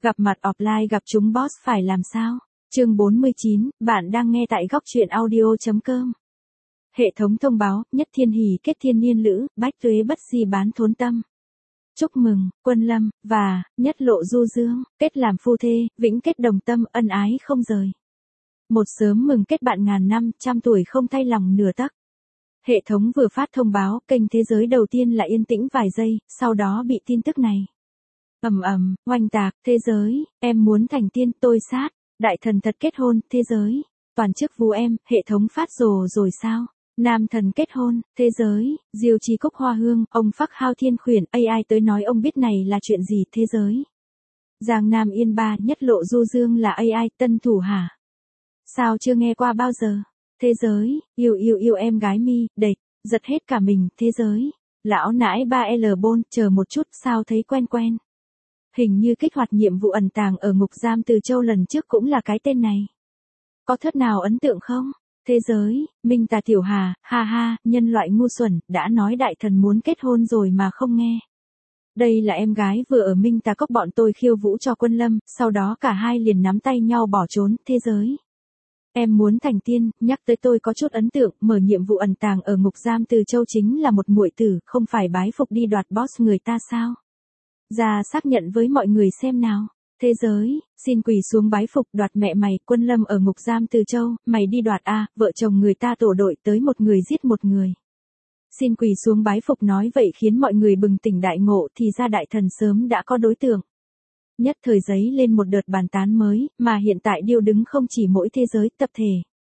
Gặp mặt offline gặp chúng boss phải làm sao? Chương 49, bạn đang nghe tại góc truyện audio.com. Hệ thống thông báo, nhất thiên hỷ kết thiên niên lữ, bách tuế bất di bán thốn tâm. Chúc mừng, Quân Lâm, và, nhất lộ du dương, kết làm phu thê, vĩnh kết đồng tâm, ân ái không rời. Một sớm mừng kết bạn ngàn năm, trăm tuổi không thay lòng nửa tấc. Hệ thống vừa phát thông báo, kênh thế giới đầu tiên là yên tĩnh vài giây, sau đó bị tin tức này. Oanh tạc, thế giới, em muốn thành tiên, tôi sát, đại thần thật kết hôn, thế giới, toàn chức vú em, hệ thống phát rồ rồi sao? Nam thần kết hôn, thế giới, diêu chí cúc hoa hương, ông phắc hao thiên khuyển, AI tới nói ông biết này là chuyện gì, thế giới. Giang Nam Yên Ba, nhất lộ du dương là AI, tân thủ hả? Sao chưa nghe qua bao giờ? Thế giới, yêu em gái mi, đệt, giật hết cả mình, thế giới. Lão nãi 3L bôn, chờ một chút, sao thấy quen. Hình như kích hoạt nhiệm vụ ẩn tàng ở ngục giam Từ Châu lần trước cũng là cái tên này. Có thớt nào ấn tượng không? Thế giới, Minh Tà Tiểu Hà, ha, nhân loại ngu xuẩn, đã nói đại thần muốn kết hôn rồi mà không nghe. Đây là em gái vừa ở Minh Tà Cốc bọn tôi khiêu vũ cho Quân Lâm, sau đó cả hai liền nắm tay nhau bỏ trốn, thế giới. Em muốn thành tiên, nhắc tới tôi có chút ấn tượng, mở nhiệm vụ ẩn tàng ở ngục giam Từ Châu chính là một muội tử, không phải bái phục đi đoạt boss người ta sao? Ra xác nhận với mọi người xem nào. Thế giới, xin quỳ xuống bái phục đoạt mẹ mày, Quân Lâm ở ngục giam Từ Châu, mày đi đoạt a, vợ chồng người ta tổ đội tới một người giết một người. Xin quỳ xuống bái phục nói vậy khiến mọi người bừng tỉnh đại ngộ thì ra đại thần sớm đã có đối tượng. Nhất thời giấy lên một đợt bàn tán mới, mà hiện tại điêu đứng không chỉ mỗi thế giới, tập thể.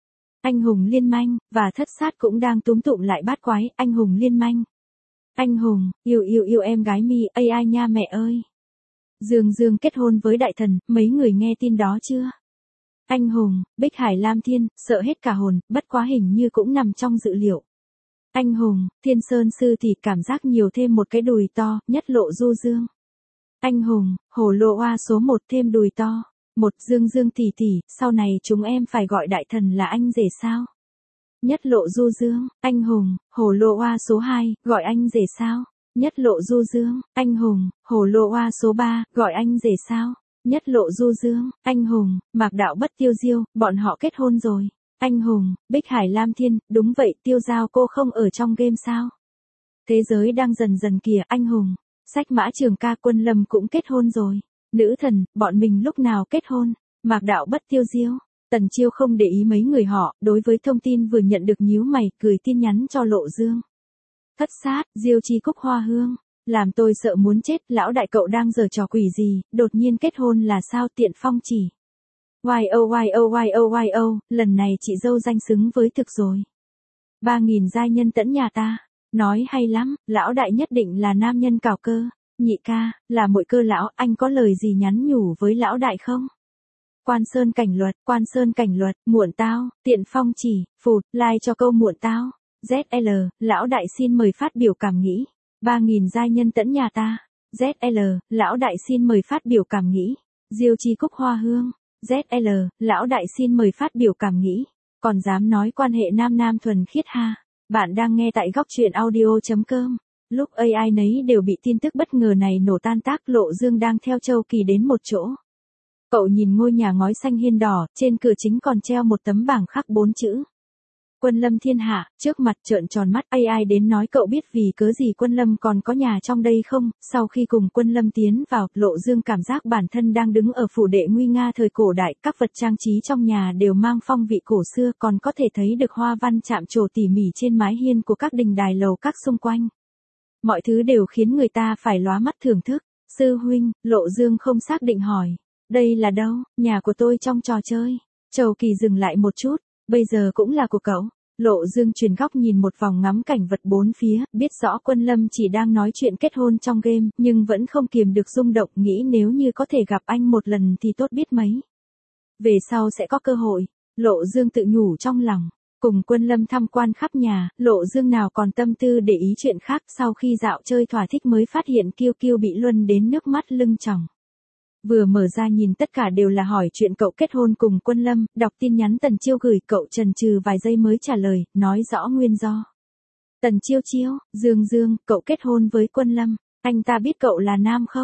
Anh hùng liên manh, và thất sát cũng đang túm tụm lại bát quái, anh hùng liên manh. Anh hùng, yêu em gái mi, AI nha mẹ ơi. Dương kết hôn với đại thần, mấy người nghe tin đó chưa? Anh hùng, Bích Hải Lam Thiên, sợ hết cả hồn, bất quá hình như cũng nằm trong dự liệu. Anh hùng, Thiên Sơn Sư thì cảm giác nhiều thêm một cái đùi to, nhất lộ du dương. Anh hùng, Hồ Lô Oa số 1 thêm đùi to. Một Dương tỷ, sau này chúng em phải gọi đại thần là anh rể sao? Nhất lộ du dương, anh hùng, Hồ Lô Oa số 2, gọi anh rể sao? Nhất lộ du dương, anh hùng, Hồ Lô Oa số 3, gọi anh rể sao? Nhất lộ du dương, anh hùng, Mạc Đạo Bất Tiêu Diêu, bọn họ kết hôn rồi. Anh hùng, Bích Hải Lam Thiên, đúng vậy, Tiêu Giao cô không ở trong game sao? Thế giới đang dần kìa, anh hùng. Sách Mã Trường Ca, Quân Lâm cũng kết hôn rồi. Nữ thần, bọn mình lúc nào kết hôn? Mạc Đạo Bất Tiêu Diêu. Tần Chiêu không để ý mấy người họ, đối với thông tin vừa nhận được nhíu mày, gửi tin nhắn cho Lộ Dương. Thất sát, diêu chí cúc hoa hương. Làm tôi sợ muốn chết, lão đại cậu đang giở trò quỷ gì, đột nhiên kết hôn là sao tiện phong chỉ. Yo, lần này chị dâu danh xứng với thực rồi. 3.000 giai nhân tẫn nhà ta. Nói hay lắm, lão đại nhất định là nam nhân cào cơ. Nhị ca, là muội cơ lão, anh có lời gì nhắn nhủ với lão đại không? Quan Sơn cảnh luật, muộn tao, tiện phong chỉ, phụt, like cho câu muộn tao. ZL, lão đại xin mời phát biểu cảm nghĩ. 3.000 giai nhân tẫn nhà ta. ZL, lão đại xin mời phát biểu cảm nghĩ. Diêu chí cúc hoa hương. ZL, lão đại xin mời phát biểu cảm nghĩ. Còn dám nói quan hệ nam thuần khiết ha. Bạn đang nghe tại góc truyện audio.com. Lúc AI nấy đều bị tin tức bất ngờ này nổ tan tác, Lộ Dương đang theo Châu Kỳ đến một chỗ. Cậu nhìn ngôi nhà ngói xanh hiên đỏ, trên cửa chính còn treo một tấm bảng khắc 4 chữ. Quân Lâm thiên hạ, trước mặt trợn tròn mắt, AI đến nói cậu biết vì cớ gì Quân Lâm còn có nhà trong đây không? Sau khi cùng Quân Lâm tiến vào, Lộ Dương cảm giác bản thân đang đứng ở phủ đệ nguy nga thời cổ đại, các vật trang trí trong nhà đều mang phong vị cổ xưa, còn có thể thấy được hoa văn chạm trổ tỉ mỉ trên mái hiên của các đình đài lầu các xung quanh. Mọi thứ đều khiến người ta phải lóa mắt thưởng thức. Sư huynh, Lộ Dương không xác định hỏi. Đây là đâu? Nhà của tôi trong trò chơi. Châu Kỳ dừng lại một chút. Bây giờ cũng là của cậu. Lộ Dương chuyển góc nhìn một vòng ngắm cảnh vật bốn phía, biết rõ Quân Lâm chỉ đang nói chuyện kết hôn trong game, nhưng vẫn không kiềm được rung động, nghĩ nếu như có thể gặp anh một lần thì tốt biết mấy. Về sau sẽ có cơ hội. Lộ Dương tự nhủ trong lòng. Cùng Quân Lâm tham quan khắp nhà, Lộ Dương nào còn tâm tư để ý chuyện khác, sau khi dạo chơi thỏa thích mới phát hiện Kiêu Kiêu bị luân đến nước mắt lưng tròng. Vừa mở ra nhìn tất cả đều là hỏi chuyện cậu kết hôn cùng Quân Lâm, đọc tin nhắn Tần Chiêu gửi cậu chần chừ vài giây mới trả lời, nói rõ nguyên do. Tần Chiêu, Dương, cậu kết hôn với Quân Lâm, anh ta biết cậu là nam không?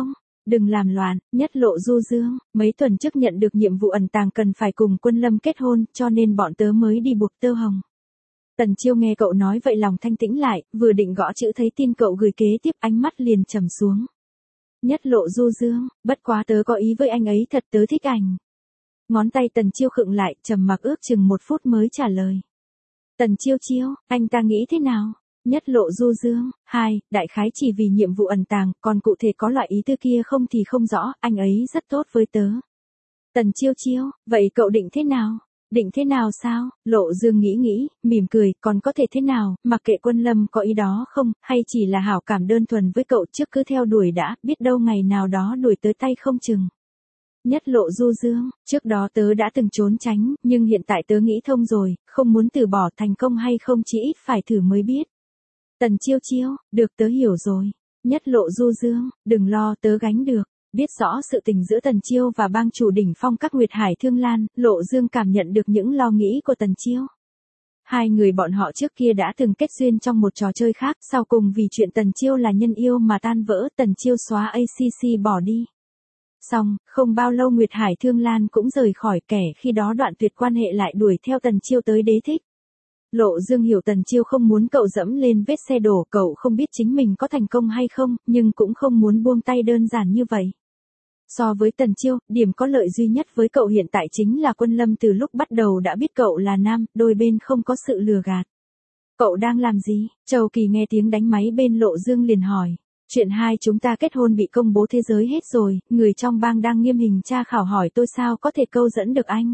Đừng làm loạn, Nhất Lộ du dương, mấy tuần trước nhận được nhiệm vụ ẩn tàng cần phải cùng Quân Lâm kết hôn, cho nên bọn tớ mới đi buộc tơ hồng. Tần Chiêu nghe cậu nói vậy lòng thanh tĩnh lại, vừa định gõ chữ thấy tin cậu gửi kế tiếp ánh mắt liền trầm xuống. Nhất Lộ du dương, bất quá tớ có ý với anh ấy thật tớ thích ảnh. Ngón tay Tần Chiêu khựng lại, trầm mặc ước chừng 1 phút mới trả lời. Tần Chiêu Chiêu, anh ta nghĩ thế nào? Nhất Lộ du dương, 2, đại khái chỉ vì nhiệm vụ ẩn tàng, còn cụ thể có loại ý tư kia không thì không rõ, anh ấy rất tốt với tớ. Tần Chiêu Chiêu, vậy cậu định thế nào? Định thế nào sao? Lộ Dương nghĩ, mỉm cười, còn có thể thế nào, mặc kệ Quân Lâm có ý đó không, hay chỉ là hảo cảm đơn thuần với cậu trước cứ theo đuổi đã, biết đâu ngày nào đó đuổi tới tay không chừng. Nhất Lộ du dương, trước đó tớ đã từng trốn tránh, nhưng hiện tại tớ nghĩ thông rồi, không muốn từ bỏ, thành công hay không chỉ ít phải thử mới biết. Tần Chiêu Chiêu, được tớ hiểu rồi. Nhất Lộ du dương, đừng lo tớ gánh được. Biết rõ sự tình giữa Tần Chiêu và bang chủ đỉnh phong các Nguyệt Hải Thương Lan, Lộ Dương cảm nhận được những lo nghĩ của Tần Chiêu. Hai người bọn họ trước kia đã từng kết duyên trong một trò chơi khác, sau cùng vì chuyện Tần Chiêu là nhân yêu mà tan vỡ, Tần Chiêu xóa ACC bỏ đi. Xong, không bao lâu Nguyệt Hải Thương Lan cũng rời khỏi, kẻ khi đó đoạn tuyệt quan hệ lại đuổi theo Tần Chiêu tới đế thích. Lộ Dương hiểu Tần Chiêu không muốn cậu dẫm lên vết xe đổ, cậu không biết chính mình có thành công hay không, nhưng cũng không muốn buông tay đơn giản như vậy. So với Tần Chiêu, điểm có lợi duy nhất với cậu hiện tại chính là Quân Lâm từ lúc bắt đầu đã biết cậu là nam, đôi bên không có sự lừa gạt. Cậu đang làm gì? Châu Kỳ nghe tiếng đánh máy bên Lộ Dương liền hỏi. Chuyện hai chúng ta kết hôn bị công bố thế giới hết rồi, người trong bang đang nghiêm hình tra khảo hỏi tôi sao có thể câu dẫn được anh.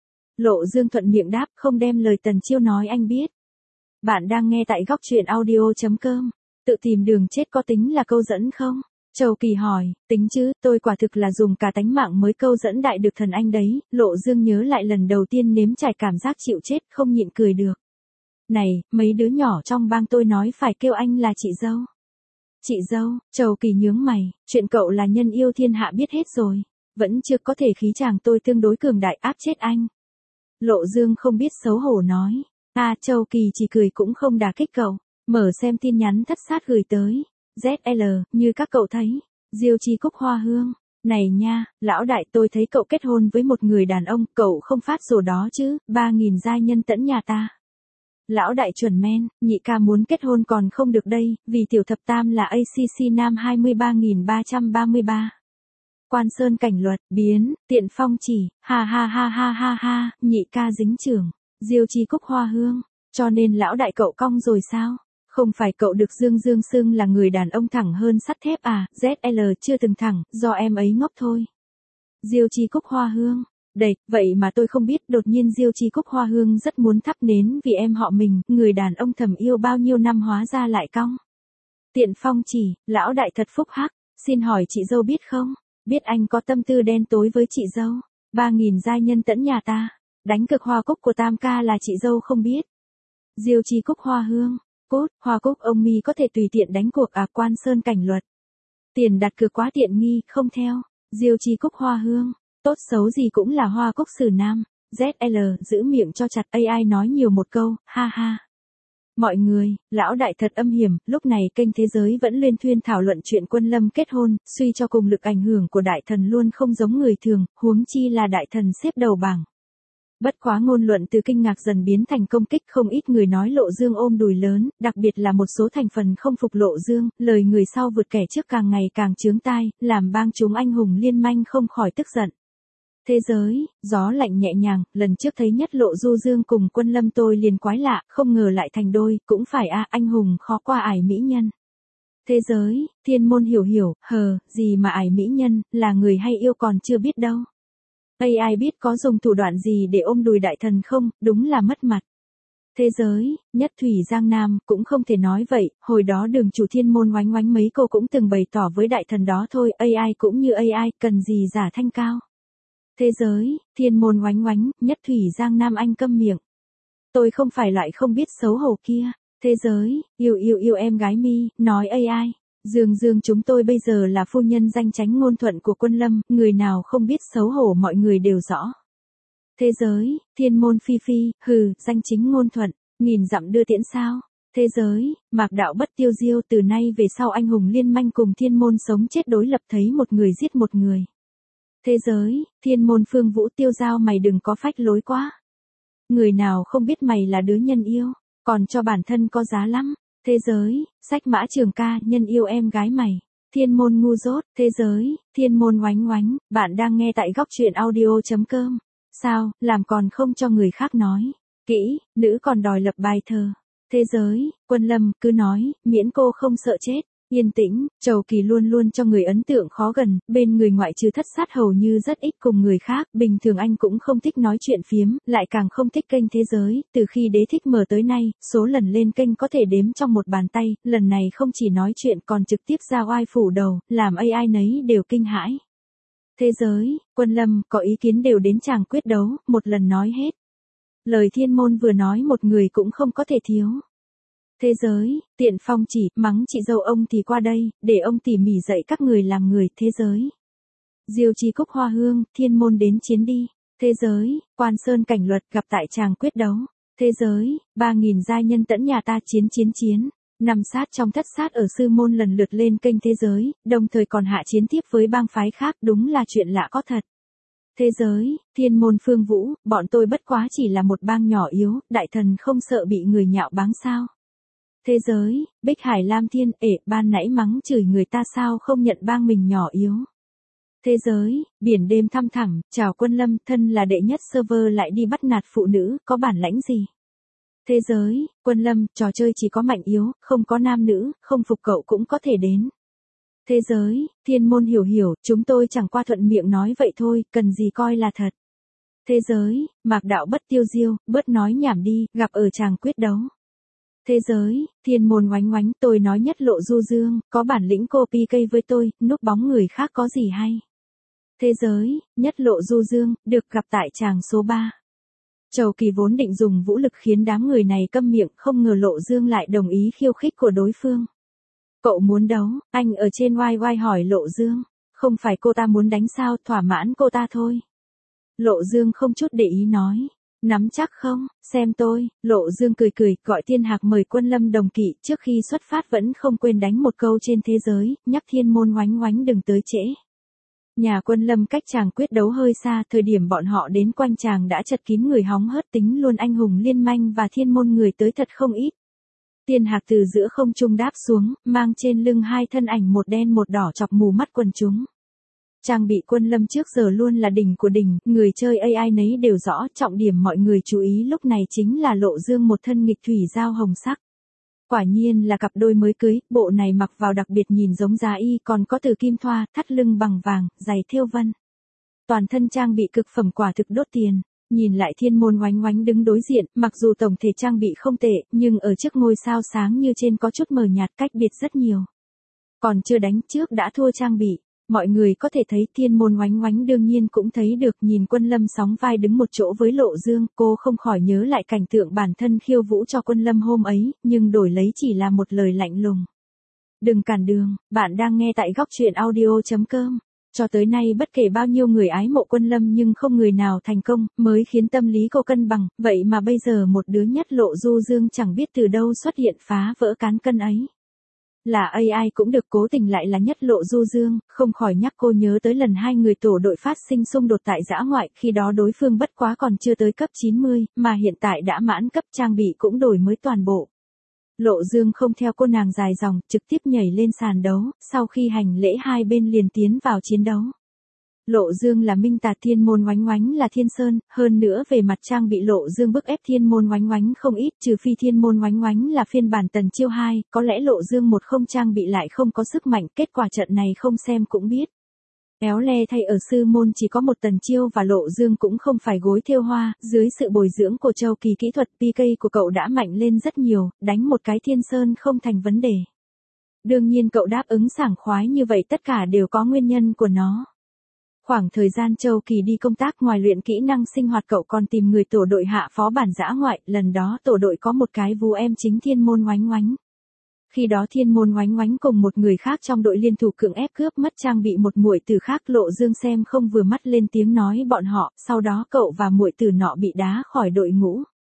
Lộ Dương thuận miệng đáp, không đem lời Tần Chiêu nói anh biết. Bạn đang nghe tại góc truyện audio.com. Tự tìm đường chết có tính là câu dẫn không? Châu Kỳ hỏi, tính chứ, tôi quả thực là dùng cả tánh mạng mới câu dẫn đại được thần anh đấy. Lộ Dương nhớ lại lần đầu tiên nếm trải cảm giác chịu chết, không nhịn cười được. Này, mấy đứa nhỏ trong bang tôi nói phải kêu anh là chị dâu. Chị dâu, Châu Kỳ nhướng mày, chuyện cậu là nhân yêu thiên hạ biết hết rồi. Vẫn chưa có thể khí chàng tôi tương đối cường đại áp chết anh. Lộ Dương không biết xấu hổ nói. Châu Kỳ chỉ cười cũng không đả kích cậu. Mở xem tin nhắn thất sát gửi tới. ZL, như các cậu thấy. Diêu Chi Cúc Hoa Hương. Này nha, lão đại tôi thấy cậu kết hôn với một người đàn ông, cậu không phát sổ đó chứ, 3.000 giai nhân tẫn nhà ta. Lão đại chuẩn men, nhị ca muốn kết hôn còn không được đây, vì tiểu thập tam là ACC nam 23.333. Quan Sơn Cảnh Luật, biến, Tiện Phong chỉ, ha ha ha ha ha ha, nhị ca dính trưởng, Diêu Chi Cúc Hoa Hương, cho nên lão đại cậu cong rồi sao? Không phải cậu được Dương Dương xưng là người đàn ông thẳng hơn sắt thép à, ZL chưa từng thẳng, do em ấy ngốc thôi. Diêu Chi Cúc Hoa Hương, đầy, vậy mà tôi không biết, đột nhiên Diêu Chi Cúc Hoa Hương rất muốn thắp nến vì em họ mình, người đàn ông thầm yêu bao nhiêu năm hóa ra lại cong. Tiện Phong chỉ, lão đại thật phúc hắc, xin hỏi chị dâu biết không? Biết anh có tâm tư đen tối với chị dâu. 3.000 giai nhân tẫn nhà ta. Đánh cực hoa cúc của Tam ca là chị dâu không biết. Diêu Chi Cúc Hoa Hương. Cốt, hoa cúc ông mi có thể tùy tiện đánh cuộc à, Quan Sơn Cảnh Luật. Tiền đặt cược quá tiện nghi, không theo. Diêu Chi Cúc Hoa Hương. Tốt xấu gì cũng là hoa cúc xử nam. ZL, giữ miệng cho chặt, AI nói nhiều một câu, ha ha. Mọi người, lão đại thật âm hiểm, lúc này kênh Thế Giới vẫn liên thuyên thảo luận chuyện Quân Lâm kết hôn, suy cho cùng lực ảnh hưởng của đại thần luôn không giống người thường, huống chi là đại thần xếp đầu bảng. Bất quá ngôn luận từ kinh ngạc dần biến thành công kích, không ít người nói Lộ Dương ôm đùi lớn, đặc biệt là một số thành phần không phục Lộ Dương, lời người sau vượt kẻ trước càng ngày càng chướng tai, làm bang chúng anh hùng liên manh không khỏi tức giận. Thế giới, gió lạnh nhẹ nhàng, lần trước thấy Nhất Lộ du dương cùng Quân Lâm tôi liền quái lạ, không ngờ lại thành đôi, cũng phải anh hùng khó qua ải mỹ nhân. Thế giới, thiên môn hiểu, gì mà ải mỹ nhân, là người hay yêu còn chưa biết đâu. AI biết có dùng thủ đoạn gì để ôm đùi đại thần không, đúng là mất mặt. Thế giới, Nhất Thủy Giang Nam, cũng không thể nói vậy, hồi đó Đường chủ thiên môn oánh mấy cô cũng từng bày tỏ với đại thần đó thôi, AI cũng như AI, cần gì giả thanh cao. Thế giới, thiên môn oánh, Nhất Thủy Giang Nam anh câm miệng. Tôi không phải loại không biết xấu hổ kia. Thế giới, yêu em gái mi, nói AI. Dương chúng tôi bây giờ là phu nhân danh chánh ngôn thuận của Quân Lâm, người nào không biết xấu hổ mọi người đều rõ. Thế giới, thiên môn phi, danh chính ngôn thuận, nghìn dặm đưa tiễn sao. Thế giới, mạc đạo bất tiêu diêu, từ nay về sau anh hùng liên manh cùng thiên môn sống chết đối lập, thấy một người giết một người. Thế giới, thiên môn Phương Vũ tiêu giao, mày đừng có phách lối quá. Người nào không biết mày là đứa nhân yêu, còn cho bản thân có giá lắm. Thế giới, sách Mã Trường Ca, nhân yêu em gái mày. Thiên môn ngu dốt. Thế giới, thiên môn oánh oánh, bạn đang nghe tại góc truyện audio.com. Sao, làm còn không cho người khác nói. Kỹ, nữ còn đòi lập bài thơ. Thế giới, Quân Lâm, cứ nói, miễn cô không sợ chết. Yên tĩnh, Trầu Kỳ luôn luôn cho người ấn tượng khó gần, bên người ngoại trừ Thất Sát hầu như rất ít cùng người khác, bình thường anh cũng không thích nói chuyện phiếm, lại càng không thích kênh Thế giới, từ khi đế thích mở tới nay, số lần lên kênh có thể đếm trong một bàn tay, lần này không chỉ nói chuyện còn trực tiếp ra oai phủ đầu, làm ai nấy đều kinh hãi. Thế giới, Quân Lâm, có ý kiến đều đến chàng quyết đấu, một lần nói hết. Lời thiên môn vừa nói một người cũng không có thể thiếu. Thế giới, Tiện Phong chỉ, mắng chị dâu ông thì qua đây, để ông tỉ mỉ dạy các người làm người. Thế giới, Diêu Chí Cúc Hoa Hương, thiên môn đến chiến đi. Thế giới, Quan Sơn Cảnh Luật gặp tại tràng quyết đấu. Thế giới, 3.000 giai nhân tẫn nhà ta chiến. Năm sát trong Thất Sát ở sư môn lần lượt lên kênh Thế giới, đồng thời còn hạ chiến tiếp với bang phái khác, đúng là chuyện lạ có thật. Thế giới, thiên môn Phương Vũ, bọn tôi bất quá chỉ là một bang nhỏ yếu, đại thần không sợ bị người nhạo báng sao. Thế giới, Bích Hải Lam Thiên, ban nãy mắng chửi người ta sao không nhận bang mình nhỏ yếu. Thế giới, Biển Đêm thăm thẳm, chào Quân Lâm, thân là đệ nhất server lại đi bắt nạt phụ nữ, có bản lãnh gì. Thế giới, Quân Lâm, trò chơi chỉ có mạnh yếu, không có nam nữ, không phục cậu cũng có thể đến. Thế giới, thiên môn hiểu, chúng tôi chẳng qua thuận miệng nói vậy thôi, cần gì coi là thật. Thế giới, mạc đạo bất tiêu diêu, bớt nói nhảm đi, gặp ở tràng quyết đấu. Thế giới, thiên môn oánh oánh, tôi nói nhất lộ du dương, có bản lĩnh cô PK với tôi, núp bóng người khác có gì hay. Thế giới, nhất lộ du dương, được gặp tại tràng số 3. Trầu Kỳ vốn định dùng vũ lực khiến đám người này câm miệng, không ngờ Lộ Dương lại đồng ý khiêu khích của đối phương. Cậu muốn đấu, anh ở trên oai hỏi Lộ Dương, không phải cô ta muốn đánh sao, thỏa mãn cô ta thôi. Lộ Dương không chút để ý nói, nắm chắc không, xem tôi. Lộ Dương cười, gọi Thiên Hạc mời Quân Lâm đồng kỵ, trước khi xuất phát vẫn không quên đánh một câu trên Thế giới, nhắc thiên môn oánh oánh đừng tới trễ. Nhà Quân Lâm cách tràng quyết đấu hơi xa, thời điểm bọn họ đến quanh tràng đã chật kín người hóng hớt, tính luôn anh hùng liên manh và thiên môn người tới thật không ít. Thiên Hạc từ giữa không trung đáp xuống, mang trên lưng hai thân ảnh một đen một đỏ chọc mù mắt quần chúng. Trang bị Quân Lâm trước giờ luôn là đỉnh của đỉnh, người chơi ai nấy đều rõ, trọng điểm mọi người chú ý lúc này chính là Lộ Dương một thân nghịch thủy giao hồng sắc. Quả nhiên là cặp đôi mới cưới, bộ này mặc vào đặc biệt nhìn giống giá y, còn có từ kim thoa, thắt lưng bằng vàng, giày thêu vân. Toàn thân trang bị cực phẩm quả thực đốt tiền. Nhìn lại thiên môn oánh oánh đứng đối diện, mặc dù tổng thể trang bị không tệ, nhưng ở trước ngôi sao sáng như trên có chút mờ nhạt, cách biệt rất nhiều. Còn chưa đánh trước đã thua trang bị. Mọi người có thể thấy thiên môn oánh oánh đương nhiên cũng thấy được, nhìn Quân Lâm sóng vai đứng một chỗ với Lộ Dương, cô không khỏi nhớ lại cảnh tượng bản thân khiêu vũ cho Quân Lâm hôm ấy, nhưng đổi lấy chỉ là một lời lạnh lùng. Đừng cản đường, bạn đang nghe tại góc truyện audio.com. Cho tới nay bất kể bao nhiêu người ái mộ Quân Lâm nhưng không người nào thành công, mới khiến tâm lý cô cân bằng, vậy mà bây giờ một đứa nhất Lộ Du Dương chẳng biết từ đâu xuất hiện phá vỡ cán cân ấy. Là AI cũng được, cố tình lại là nhất Lộ Du Dương, không khỏi nhắc cô nhớ tới lần hai người tổ đội phát sinh xung đột tại dã ngoại, khi đó đối phương bất quá còn chưa tới cấp 90, mà hiện tại đã mãn cấp, trang bị cũng đổi mới toàn bộ. Lộ Dương không theo cô nàng dài dòng, trực tiếp nhảy lên sàn đấu, sau khi hành lễ hai bên liền tiến vào chiến đấu. Lộ Dương là minh tà, thiên môn oánh oánh là thiên sơn, hơn nữa về mặt trang bị Lộ Dương bức ép thiên môn oánh oánh không ít, trừ phi thiên môn oánh oánh là phiên bản tần chiêu 2, có lẽ Lộ Dương một không trang bị lại không có sức mạnh, kết quả trận này không xem cũng biết. Éo le thay ở sư môn chỉ có một tần chiêu và Lộ Dương cũng không phải gối thêu hoa, dưới sự bồi dưỡng của Châu Kỳ kỹ thuật PK của cậu đã mạnh lên rất nhiều, đánh một cái thiên sơn không thành vấn đề. Đương nhiên cậu đáp ứng sảng khoái như vậy tất cả đều có nguyên nhân của nó. Khoảng thời gian Châu Kỳ đi công tác, ngoài luyện kỹ năng sinh hoạt cậu còn tìm người tổ đội hạ phó bản dã ngoại, lần đó tổ đội có một cái vú em chính thiên môn oánh oánh. Khi đó thiên môn oánh oánh cùng một người khác trong đội liên thủ cưỡng ép cướp mất trang bị một muội tử khác, Lộ Dương xem không vừa mắt lên tiếng nói bọn họ, sau đó cậu và muội tử nọ bị đá khỏi đội ngũ.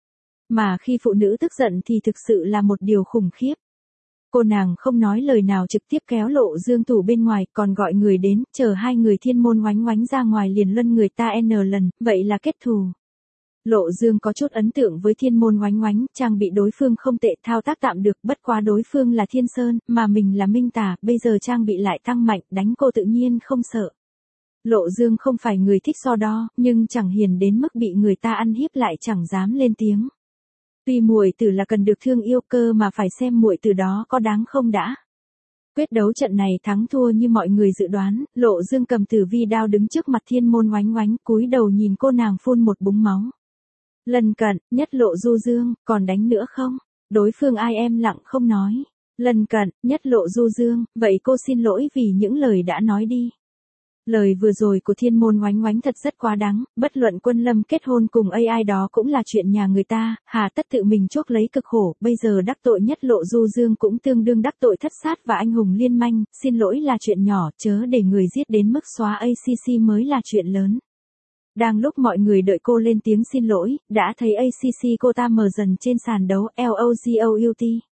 Mà khi phụ nữ tức giận thì thực sự là một điều khủng khiếp. Cô nàng không nói lời nào trực tiếp kéo Lộ Dương tủ bên ngoài, còn gọi người đến, chờ hai người thiên môn oánh oánh ra ngoài liền luân người ta n lần, vậy là kết thù. Lộ Dương có chút ấn tượng với thiên môn oánh oánh, trang bị đối phương không tệ, thao tác tạm được, bất quá đối phương là Thiên Sơn, mà mình là Minh Tà, bây giờ trang bị lại tăng mạnh, đánh cô tự nhiên không sợ. Lộ Dương không phải người thích so đo, nhưng chẳng hiền đến mức bị người ta ăn hiếp lại chẳng dám lên tiếng. Tuy muội tử là cần được thương yêu cơ mà phải xem muội tử đó có đáng không đã. Quyết đấu trận này thắng thua như mọi người dự đoán, Lộ Dương cầm tử vi đao đứng trước mặt thiên môn oánh oánh, cúi đầu nhìn cô nàng phun một búng máu. Lần cận, nhất Lộ Du Dương, còn đánh nữa không? Đối phương ai em lặng không nói. Lần cận, nhất Lộ Du Dương, vậy cô xin lỗi vì những lời đã nói đi. Lời vừa rồi của thiên môn oánh oánh thật rất quá đáng, bất luận Quân Lâm kết hôn cùng AI đó cũng là chuyện nhà người ta, hà tất tự mình chuốc lấy cực khổ, bây giờ đắc tội nhất Lộ Du Dương cũng tương đương đắc tội Thất Sát và Anh Hùng Liên Manh, xin lỗi là chuyện nhỏ, chớ để người giết đến mức xóa ACC mới là chuyện lớn. Đang lúc mọi người đợi cô lên tiếng xin lỗi, đã thấy ACC cô ta mờ dần trên sàn đấu LOGOUT.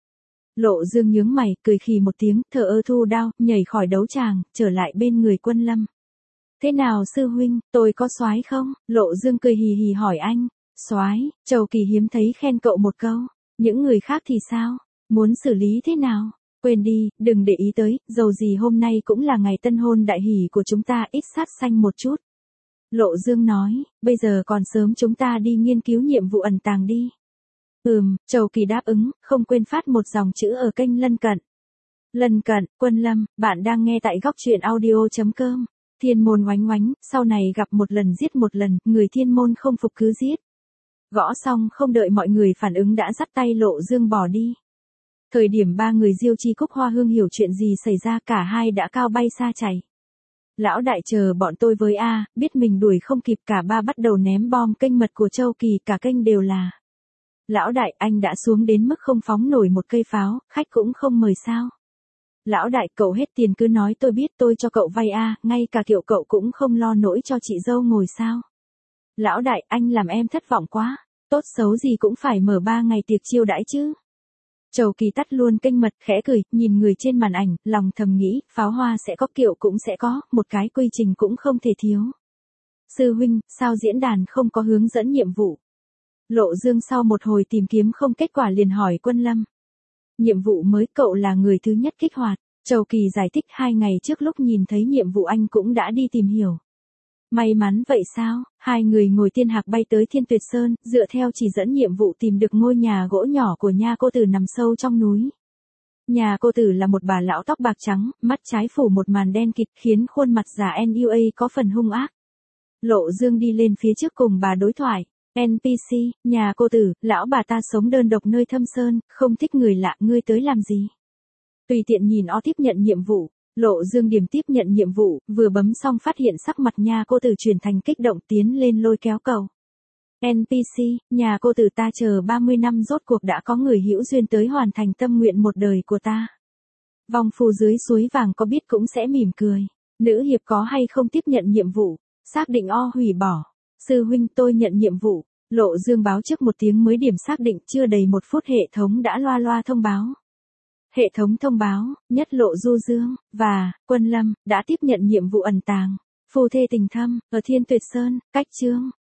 Lộ Dương nhướng mày, cười khì một tiếng, thờ ơ thu đao, nhảy khỏi đấu tràng, trở lại bên người Quân Lâm. Thế nào sư huynh, tôi có soái không? Lộ Dương cười hì hì hỏi anh. Soái, Trầu Kỳ hiếm thấy khen cậu một câu. Những người khác thì sao? Muốn xử lý thế nào? Quên đi, đừng để ý tới, dầu gì hôm nay cũng là ngày tân hôn đại hỷ của chúng ta, ít sát sanh một chút. Lộ Dương nói, bây giờ còn sớm, chúng ta đi nghiên cứu nhiệm vụ ẩn tàng đi. Trầu Kỳ đáp ứng, không quên phát một dòng chữ ở kênh lân cận. Lân cận, Quân Lâm, bạn đang nghe tại góc truyện audio.com. Thiên môn oánh oánh, sau này gặp một lần giết một lần, người thiên môn không phục cứ giết. Gõ xong không đợi mọi người phản ứng đã dắt tay Lộ Dương bỏ đi. Thời điểm ba người Diêu Chi Cúc Hoa Hương hiểu chuyện gì xảy ra, cả hai đã cao bay xa chạy. Lão đại chờ bọn tôi với A, biết mình đuổi không kịp, cả ba bắt đầu ném bom kênh mật của Châu Kỳ, cả kênh đều là. Lão đại, anh đã xuống đến mức không phóng nổi một cây pháo, khách cũng không mời sao? Lão đại, cậu hết tiền cứ nói tôi biết, tôi cho cậu vay A, ngay cả kiệu cậu cũng không lo nổi cho chị dâu ngồi sao? Lão đại, anh làm em thất vọng quá, tốt xấu gì cũng phải mở 3 ngày tiệc chiêu đãi chứ. Trầu Kỳ tắt luôn kênh mật, khẽ cười, nhìn người trên màn ảnh, lòng thầm nghĩ, pháo hoa sẽ có, kiệu cũng sẽ có, một cái quy trình cũng không thể thiếu. Sư huynh, sao diễn đàn không có hướng dẫn nhiệm vụ? Lộ Dương sau một hồi tìm kiếm không kết quả liền hỏi Quân Lâm. Nhiệm vụ mới, cậu là người thứ nhất kích hoạt. Trầu Kỳ giải thích, 2 ngày trước lúc nhìn thấy nhiệm vụ anh cũng đã đi tìm hiểu. May mắn vậy sao? Hai người ngồi tiên hạc bay tới Thiên Tuyệt Sơn, dựa theo chỉ dẫn nhiệm vụ tìm được ngôi nhà gỗ nhỏ của nha cô tử nằm sâu trong núi. Nhà cô tử là một bà lão tóc bạc trắng, mắt trái phủ một màn đen kịt khiến khuôn mặt già NUA có phần hung ác. Lộ Dương đi lên phía trước cùng bà đối thoại. NPC, nhà cô tử, lão bà ta sống đơn độc nơi thâm sơn, không thích người lạ, ngươi tới làm gì? Tùy tiện nhìn tiếp nhận nhiệm vụ. Lộ Dương điểm tiếp nhận nhiệm vụ, vừa bấm xong phát hiện sắc mặt nhà cô tử chuyển thành kích động, tiến lên lôi kéo cầu. NPC, nhà cô tử ta chờ 30 năm rốt cuộc đã có người hữu duyên tới hoàn thành tâm nguyện một đời của ta. Vong phu dưới suối vàng có biết cũng sẽ mỉm cười. Nữ hiệp có hay không tiếp nhận nhiệm vụ? Xác định hủy bỏ. Sư huynh tôi nhận nhiệm vụ. Lộ Dương báo trước một tiếng mới điểm xác định, chưa đầy 1 phút hệ thống đã loa loa thông báo. Hệ thống thông báo, nhất Lộ Du Dương, và, Quân Lâm, đã tiếp nhận nhiệm vụ ẩn tàng. Phù thê tình thâm, ở Thiên Tuyệt Sơn, cách chương.